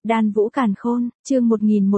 Đan Vũ Càn Khôn, chương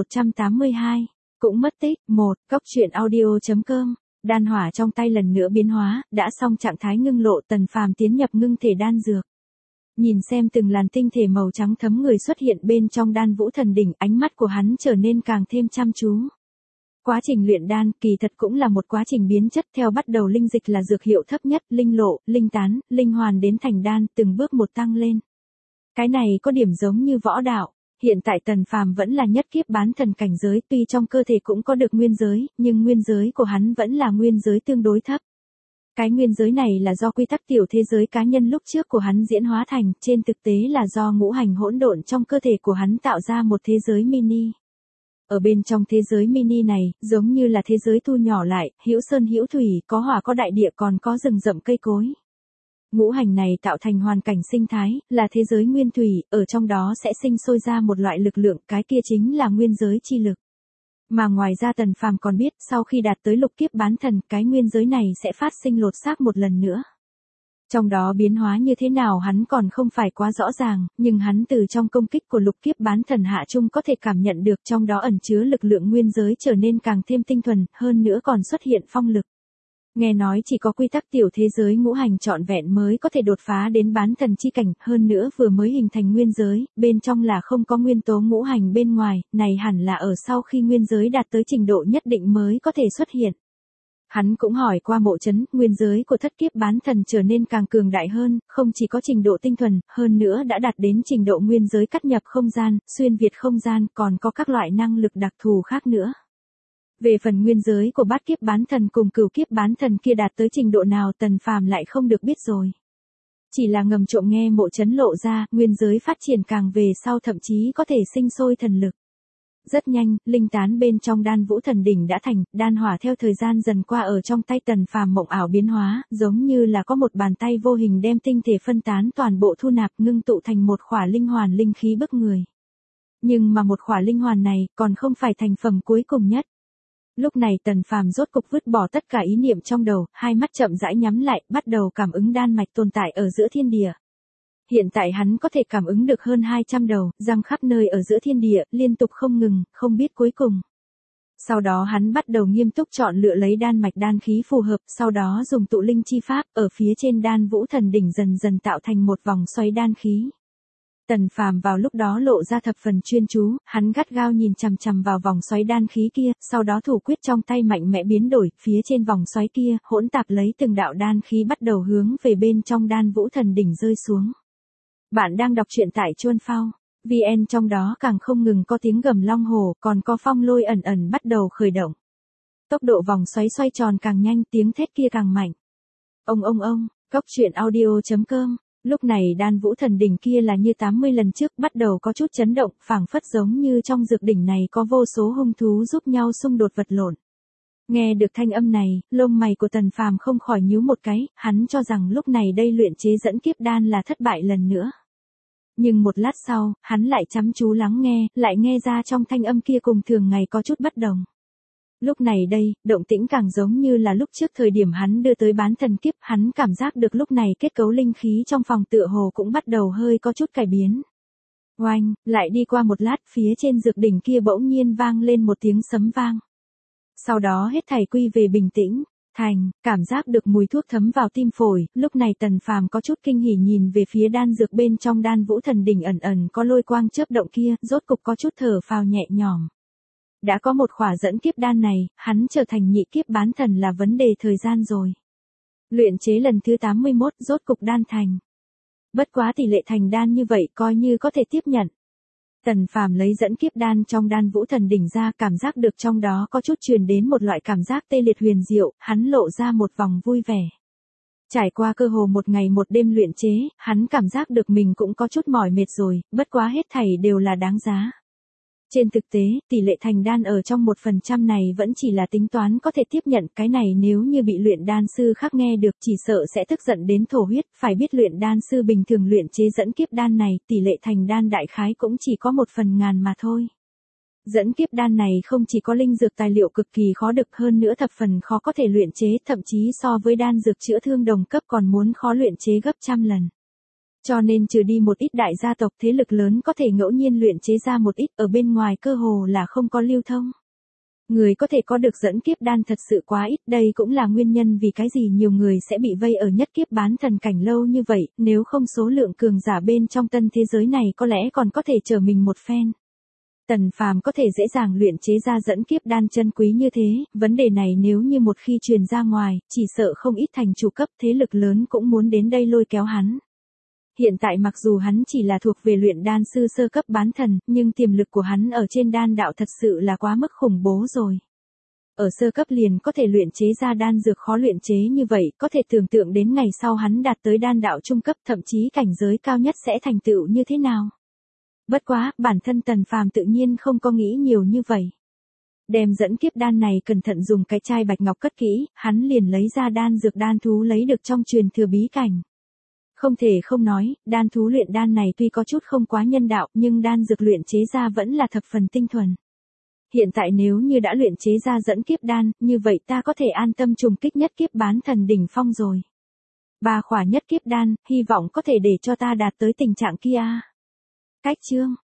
1182. Cũng mất tích. 1. Cốc truyện audio.com. Đan hỏa trong tay lần nữa biến hóa, đã xong trạng thái ngưng lộ, Tần Phàm tiến nhập ngưng thể đan dược. Nhìn xem từng làn tinh thể màu trắng thấm người xuất hiện bên trong Đan Vũ Thần Đỉnh, ánh mắt của hắn trở nên càng thêm chăm chú. Quá trình luyện đan kỳ thật cũng là một quá trình biến chất, theo bắt đầu linh dịch là dược hiệu thấp nhất, linh lộ, linh tán, linh hoàn đến thành đan, từng bước một tăng lên. Cái này có điểm giống như võ đạo. Hiện tại Tần Phàm vẫn là nhất kiếp bán thần cảnh giới, tuy trong cơ thể cũng có được nguyên giới, nhưng nguyên giới của hắn vẫn là nguyên giới tương đối thấp. Cái nguyên giới này là do quy tắc tiểu thế giới cá nhân lúc trước của hắn diễn hóa thành, trên thực tế là do ngũ hành hỗn độn trong cơ thể của hắn tạo ra một thế giới mini. Ở bên trong thế giới mini này, giống như là thế giới thu nhỏ lại, hữu sơn hữu thủy, có hỏa có đại địa, còn có rừng rậm cây cối. Ngũ hành này tạo thành hoàn cảnh sinh thái, là thế giới nguyên thủy, ở trong đó sẽ sinh sôi ra một loại lực lượng, cái kia chính là nguyên giới chi lực. Mà ngoài ra Tần Phàm còn biết, sau khi đạt tới lục kiếp bán thần, cái nguyên giới này sẽ phát sinh lột xác một lần nữa. Trong đó biến hóa như thế nào hắn còn không phải quá rõ ràng, nhưng hắn từ trong công kích của lục kiếp bán thần hạ trung có thể cảm nhận được trong đó ẩn chứa lực lượng nguyên giới trở nên càng thêm tinh thuần, hơn nữa còn xuất hiện phong lực. Nghe nói chỉ có quy tắc tiểu thế giới ngũ hành trọn vẹn mới có thể đột phá đến bán thần chi cảnh, hơn nữa vừa mới hình thành nguyên giới, bên trong là không có nguyên tố ngũ hành bên ngoài, này hẳn là ở sau khi nguyên giới đạt tới trình độ nhất định mới có thể xuất hiện. Hắn cũng hỏi qua Mộ Chấn, nguyên giới của thất kiếp bán thần trở nên càng cường đại hơn, không chỉ có trình độ tinh thuần, hơn nữa đã đạt đến trình độ nguyên giới cắt nhập không gian, xuyên việt không gian, còn có các loại năng lực đặc thù khác nữa. Về phần nguyên giới của bát kiếp bán thần cùng cửu kiếp bán thần kia đạt tới trình độ nào Tần Phàm lại không được biết rồi. Chỉ là ngầm trộm nghe Mộ Chấn lộ ra, nguyên giới phát triển càng về sau thậm chí có thể sinh sôi thần lực. Rất nhanh, linh tán bên trong Đan Vũ Thần Đỉnh đã thành, đan hỏa theo thời gian dần qua ở trong tay Tần Phàm mộng ảo biến hóa, giống như là có một bàn tay vô hình đem tinh thể phân tán toàn bộ thu nạp ngưng tụ thành một khỏa linh hoàn linh khí bức người. Nhưng mà một khỏa linh hoàn này còn không phải thành phẩm cuối cùng nhất. Lúc này Tần Phàm rốt cục vứt bỏ tất cả ý niệm trong đầu, hai mắt chậm rãi nhắm lại, bắt đầu cảm ứng đan mạch tồn tại ở giữa thiên địa. Hiện tại hắn có thể cảm ứng được hơn 200 đầu, răng khắp nơi ở giữa thiên địa, liên tục không ngừng, không biết cuối cùng. Sau đó hắn bắt đầu nghiêm túc chọn lựa lấy đan mạch đan khí phù hợp, sau đó dùng tụ linh chi pháp, ở phía trên Đan Vũ Thần Đỉnh dần dần tạo thành một vòng xoáy đan khí. Tần Phàm vào lúc đó lộ ra thập phần chuyên chú, hắn gắt gao nhìn chằm chằm vào vòng xoáy đan khí kia, sau đó thủ quyết trong tay mạnh mẽ biến đổi, phía trên vòng xoáy kia, hỗn tạp lấy từng đạo đan khí bắt đầu hướng về bên trong Đan Vũ Thần Đỉnh rơi xuống. Bạn đang đọc truyện tại Chuan Phao VN, trong đó càng không ngừng có tiếng gầm long hổ, còn có phong lôi ẩn ẩn bắt đầu khởi động. Tốc độ vòng xoáy xoay tròn càng nhanh, tiếng thét kia càng mạnh. Ông, cốc truyện audio.com. Lúc này Đan Vũ Thần Đỉnh kia là như 80 lần trước bắt đầu có chút chấn động, phảng phất giống như trong dược đỉnh này có vô số hung thú giúp nhau xung đột vật lộn. Nghe được thanh âm này, lông mày của Tần Phàm không khỏi nhíu một cái, hắn cho rằng lúc này đây luyện chế dẫn kiếp đan là thất bại lần nữa. Nhưng một lát sau, hắn lại chăm chú lắng nghe, lại nghe ra trong thanh âm kia cùng thường ngày có chút bất đồng. Lúc này đây, động tĩnh càng giống như là lúc trước thời điểm hắn đưa tới bán thần kiếp, hắn cảm giác được lúc này kết cấu linh khí trong phòng tựa hồ cũng bắt đầu hơi có chút cải biến. Oanh, lại đi qua một lát, phía trên dược đỉnh kia bỗng nhiên vang lên một tiếng sấm vang. Sau đó hết thảy quy về bình tĩnh, cảm giác được mùi thuốc thấm vào tim phổi, lúc này Tần Phàm có chút kinh hỉ nhìn về phía đan dược bên trong Đan Vũ Thần Đỉnh ẩn ẩn có lôi quang chớp động kia, rốt cục có chút thở phào nhẹ nhõm. Đã có một khỏa dẫn kiếp đan này, hắn trở thành nhị kiếp bán thần là vấn đề thời gian rồi. Luyện chế lần thứ 81, rốt cục đan thành. Bất quá tỷ lệ thành đan như vậy coi như có thể tiếp nhận. Tần Phàm lấy dẫn kiếp đan trong Đan Vũ Thần Đỉnh ra, cảm giác được trong đó có chút truyền đến một loại cảm giác tê liệt huyền diệu, hắn lộ ra một vòng vui vẻ. Trải qua cơ hồ một ngày một đêm luyện chế, hắn cảm giác được mình cũng có chút mỏi mệt rồi, bất quá hết thảy đều là đáng giá. Trên thực tế, tỷ lệ thành đan ở trong 1% này vẫn chỉ là tính toán có thể tiếp nhận, cái này nếu như bị luyện đan sư khác nghe được chỉ sợ sẽ tức giận đến thổ huyết, phải biết luyện đan sư bình thường luyện chế dẫn kiếp đan này, tỷ lệ thành đan đại khái cũng chỉ có 1/1000 mà thôi. Dẫn kiếp đan này không chỉ có linh dược tài liệu cực kỳ khó được, hơn nữa thập phần khó có thể luyện chế, thậm chí so với đan dược chữa thương đồng cấp còn muốn khó luyện chế gấp trăm lần. Cho nên trừ đi một ít đại gia tộc thế lực lớn có thể ngẫu nhiên luyện chế ra một ít, ở bên ngoài cơ hồ là không có lưu thông. Người có thể có được dẫn kiếp đan thật sự quá ít, đây cũng là nguyên nhân vì cái gì nhiều người sẽ bị vây ở nhất kiếp bán thần cảnh lâu như vậy, nếu không số lượng cường giả bên trong tân thế giới này có lẽ còn có thể trở mình một phen. Tần Phàm có thể dễ dàng luyện chế ra dẫn kiếp đan chân quý như thế, vấn đề này nếu như một khi truyền ra ngoài, chỉ sợ không ít thành chủ cấp thế lực lớn cũng muốn đến đây lôi kéo hắn. Hiện tại mặc dù hắn chỉ là thuộc về luyện đan sư sơ cấp bán thần, nhưng tiềm lực của hắn ở trên đan đạo thật sự là quá mức khủng bố rồi. Ở sơ cấp liền có thể luyện chế ra đan dược khó luyện chế như vậy, có thể tưởng tượng đến ngày sau hắn đạt tới đan đạo trung cấp, thậm chí cảnh giới cao nhất sẽ thành tựu như thế nào. Bất quá, bản thân Tần Phàm tự nhiên không có nghĩ nhiều như vậy. Đem dẫn kiếp đan này cẩn thận dùng cái chai bạch ngọc cất kỹ, hắn liền lấy ra đan dược đan thú lấy được trong truyền thừa bí cảnh. Không thể không nói, đan thú luyện đan này tuy có chút không quá nhân đạo, nhưng đan dược luyện chế ra vẫn là thập phần tinh thuần. Hiện tại nếu như đã luyện chế ra dẫn kiếp đan, như vậy ta có thể an tâm trùng kích nhất kiếp bán thần đỉnh phong rồi. 3 khỏa nhất kiếp đan, hy vọng có thể để cho ta đạt tới tình trạng kia. Cách chương